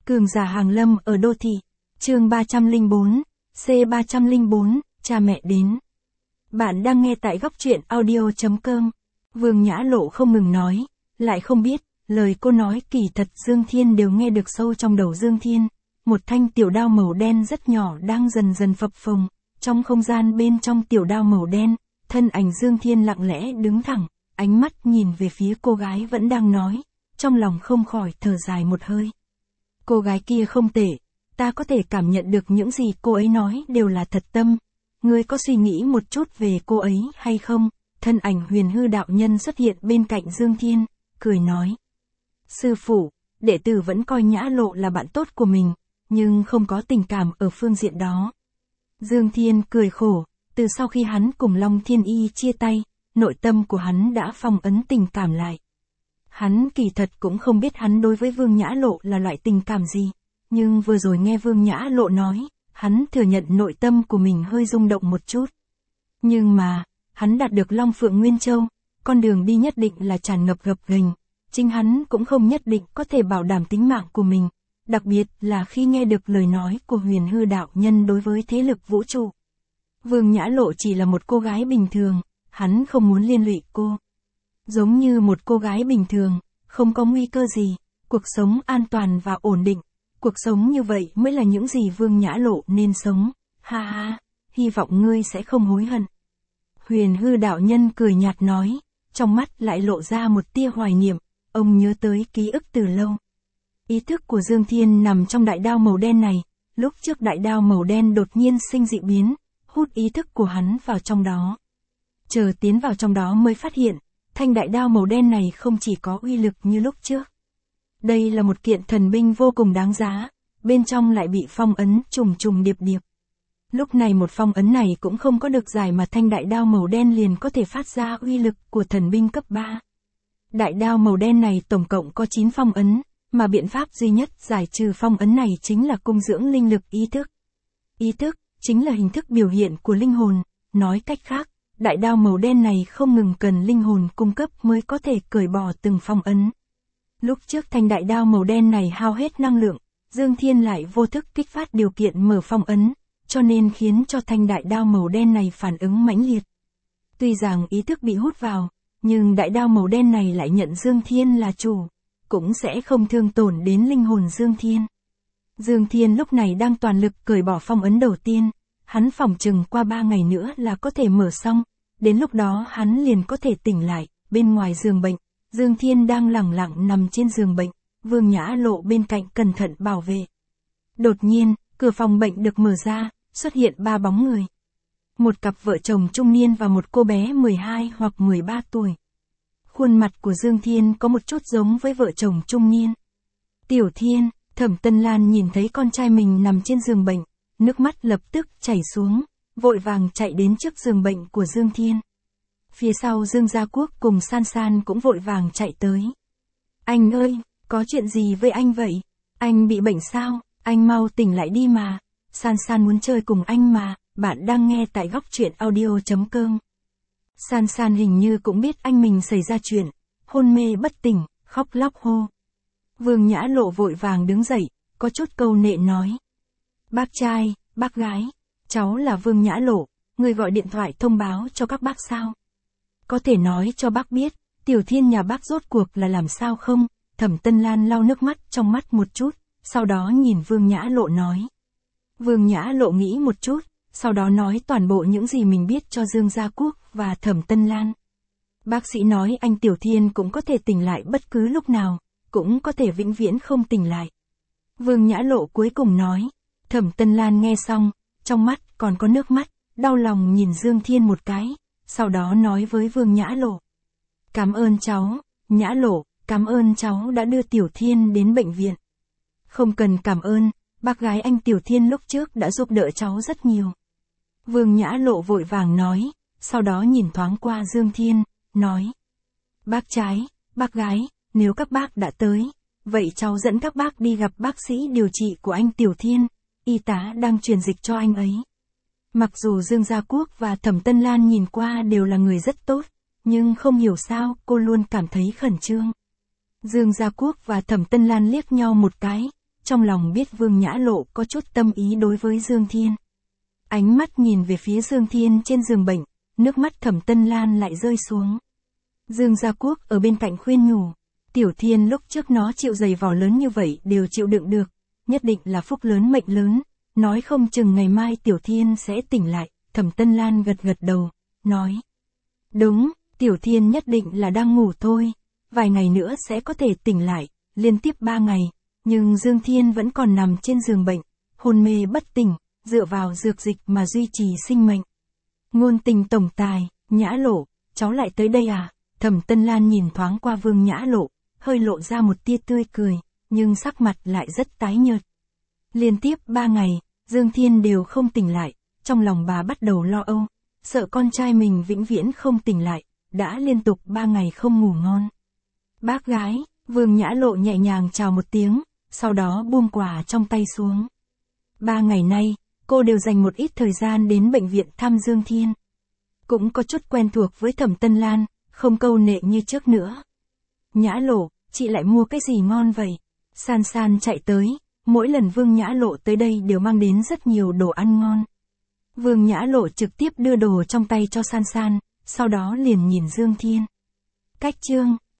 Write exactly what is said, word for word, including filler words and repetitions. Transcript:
Cường giả hàng lâm ở đô thị. Chương ba trăm lẻ bốn, C ba trăm lẻ bốn, cha mẹ đến. Bạn đang nghe tại góc truyện audio chấm com. Vương Nhã Lộ không ngừng nói, lại không biết, lời cô nói kỳ thật Dương Thiên đều nghe được sâu trong đầu Dương Thiên. Một thanh tiểu đao màu đen rất nhỏ đang dần dần phập phồng, trong không gian bên trong tiểu đao màu đen, thân ảnh Dương Thiên lặng lẽ đứng thẳng, ánh mắt nhìn về phía cô gái vẫn đang nói, trong lòng không khỏi thở dài một hơi. Cô gái kia không tệ, ta có thể cảm nhận được những gì cô ấy nói đều là thật tâm. Ngươi có suy nghĩ một chút về cô ấy hay không? Thân ảnh Huyền Hư đạo nhân xuất hiện bên cạnh Dương Thiên, cười nói. Sư phụ, đệ tử vẫn coi Nhã Lộ là bạn tốt của mình, nhưng không có tình cảm ở phương diện đó. Dương Thiên cười khổ, từ sau khi hắn cùng Long Thiên Y chia tay, nội tâm của hắn đã phong ấn tình cảm lại. Hắn kỳ thật cũng không biết hắn đối với Vương Nhã Lộ là loại tình cảm gì, nhưng vừa rồi nghe Vương Nhã Lộ nói, hắn thừa nhận nội tâm của mình hơi rung động một chút. Nhưng mà, hắn đạt được Long Phượng Nguyên Châu, con đường đi nhất định là tràn ngập gập ghềnh, chính hắn cũng không nhất định có thể bảo đảm tính mạng của mình, đặc biệt là khi nghe được lời nói của Huyền Hư đạo nhân đối với thế lực vũ trụ. Vương Nhã Lộ chỉ là một cô gái bình thường, hắn không muốn liên lụy cô. Giống như một cô gái bình thường, không có nguy cơ gì, cuộc sống an toàn và ổn định. Cuộc sống như vậy mới là những gì Vương Nhã Lộ nên sống. Ha ha, hy vọng ngươi sẽ không hối hận. Huyền Hư đạo nhân cười nhạt nói, trong mắt lại lộ ra một tia hoài niệm, ông nhớ tới ký ức từ lâu. Ý thức của Dương Thiên nằm trong đại đao màu đen này, lúc trước đại đao màu đen đột nhiên sinh dị biến, hút ý thức của hắn vào trong đó. Chờ tiến vào trong đó mới phát hiện, thanh đại đao màu đen này không chỉ có uy lực như lúc trước. Đây là một kiện thần binh vô cùng đáng giá, bên trong lại bị phong ấn trùng trùng điệp điệp. Lúc này một phong ấn này cũng không có được giải mà thanh đại đao màu đen liền có thể phát ra uy lực của thần binh cấp ba. Đại đao màu đen này tổng cộng có chín phong ấn, mà biện pháp duy nhất giải trừ phong ấn này chính là cung dưỡng linh lực ý thức. Ý thức, chính là hình thức biểu hiện của linh hồn, nói cách khác, đại đao màu đen này không ngừng cần linh hồn cung cấp mới có thể cởi bỏ từng phong ấn. Lúc trước thanh đại đao màu đen này hao hết năng lượng, Dương Thiên lại vô thức kích phát điều kiện mở phong ấn, cho nên khiến cho thanh đại đao màu đen này phản ứng mãnh liệt. Tuy rằng ý thức bị hút vào, nhưng đại đao màu đen này lại nhận Dương Thiên là chủ, cũng sẽ không thương tổn đến linh hồn Dương Thiên. Dương Thiên lúc này đang toàn lực cởi bỏ phong ấn đầu tiên, hắn phỏng chừng qua ba ngày nữa là có thể mở xong, đến lúc đó hắn liền có thể tỉnh lại. Bên ngoài giường bệnh, Dương Thiên đang lẳng lặng nằm trên giường bệnh, Vương Nhã Lộ bên cạnh cẩn thận bảo vệ. Đột nhiên, cửa phòng bệnh được mở ra, xuất hiện ba bóng người. Một cặp vợ chồng trung niên và một cô bé mười hai hoặc mười ba tuổi. Khuôn mặt của Dương Thiên có một chút giống với vợ chồng trung niên. Tiểu Thiên, Thẩm Tân Lan nhìn thấy con trai mình nằm trên giường bệnh, nước mắt lập tức chảy xuống, vội vàng chạy đến trước giường bệnh của Dương Thiên. Phía sau Dương Gia Quốc cùng San San cũng vội vàng chạy tới. Anh ơi, có chuyện gì với anh vậy? Anh bị bệnh sao? Anh mau tỉnh lại đi mà. San San muốn chơi cùng anh mà. Bạn đang nghe tại góc truyện audio chấm com. San San hình như cũng biết anh mình xảy ra chuyện, hôn mê bất tỉnh, khóc lóc hô. Vương Nhã Lộ vội vàng đứng dậy, có chút câu nệ nói. Bác trai, bác gái, cháu là Vương Nhã Lộ, người gọi điện thoại thông báo cho các bác sao? Có thể nói cho bác biết, Tiểu Thiên nhà bác rốt cuộc là làm sao không? Thẩm Tân Lan lau nước mắt trong mắt một chút, sau đó nhìn Vương Nhã Lộ nói. Vương Nhã Lộ nghĩ một chút, sau đó nói toàn bộ những gì mình biết cho Dương Gia Quốc và Thẩm Tân Lan. Bác sĩ nói anh Tiểu Thiên cũng có thể tỉnh lại bất cứ lúc nào, cũng có thể vĩnh viễn không tỉnh lại. Vương Nhã Lộ cuối cùng nói. Thẩm Tân Lan nghe xong, trong mắt còn có nước mắt, đau lòng nhìn Dương Thiên một cái, sau đó nói với Vương Nhã Lộ. Cảm ơn cháu, Nhã Lộ, cảm ơn cháu đã đưa Tiểu Thiên đến bệnh viện. Không cần cảm ơn, bác gái anh Tiểu Thiên lúc trước đã giúp đỡ cháu rất nhiều. Vương Nhã Lộ vội vàng nói, sau đó nhìn thoáng qua Dương Thiên, nói. Bác trai, bác gái, nếu các bác đã tới, vậy cháu dẫn các bác đi gặp bác sĩ điều trị của anh Tiểu Thiên, y tá đang truyền dịch cho anh ấy. Mặc dù Dương Gia Quốc và Thẩm Tân Lan nhìn qua đều là người rất tốt, nhưng không hiểu sao cô luôn cảm thấy khẩn trương. Dương Gia Quốc và Thẩm Tân Lan liếc nhau một cái, trong lòng biết Vương Nhã Lộ có chút tâm ý đối với Dương Thiên. Ánh mắt nhìn về phía Dương Thiên trên giường bệnh, nước mắt Thẩm Tân Lan lại rơi xuống. Dương Gia Quốc ở bên cạnh khuyên nhủ, Tiểu Thiên lúc trước nó chịu giày vò lớn như vậy đều chịu đựng được, nhất định là phúc lớn mệnh lớn, nói không chừng ngày mai Tiểu Thiên sẽ tỉnh lại. Thẩm Tân Lan gật gật đầu, nói, đúng, Tiểu Thiên nhất định là đang ngủ thôi, vài ngày nữa sẽ có thể tỉnh lại, liên tiếp ba ngày, nhưng Dương Thiên vẫn còn nằm trên giường bệnh, hôn mê bất tỉnh, dựa vào dược dịch mà duy trì sinh mệnh. Ngôn Tình tổng tài, Nhã Lộ, cháu lại tới đây à? Thẩm Tân Lan nhìn thoáng qua Vương Nhã Lộ, hơi lộ ra một tia tươi cười, nhưng sắc mặt lại rất tái nhợt. Liên tiếp ba ngày, Dương Thiên đều không tỉnh lại, trong lòng bà bắt đầu lo âu, sợ con trai mình vĩnh viễn không tỉnh lại, đã liên tục ba ngày không ngủ ngon. Bác gái, Vương Nhã Lộ nhẹ nhàng chào một tiếng, sau đó buông quà trong tay xuống. Ba ngày nay, cô đều dành một ít thời gian đến bệnh viện thăm Dương Thiên. Cũng có chút quen thuộc với Thẩm Tân Lan, không câu nệ như trước nữa. Nhã Lộ, chị lại mua cái gì ngon vậy? San San chạy tới, mỗi lần Vương Nhã Lộ tới đây đều mang đến rất nhiều đồ ăn ngon. Vương Nhã Lộ trực tiếp đưa đồ trong tay cho San San, sau đó liền nhìn Dương Thiên. Cách chương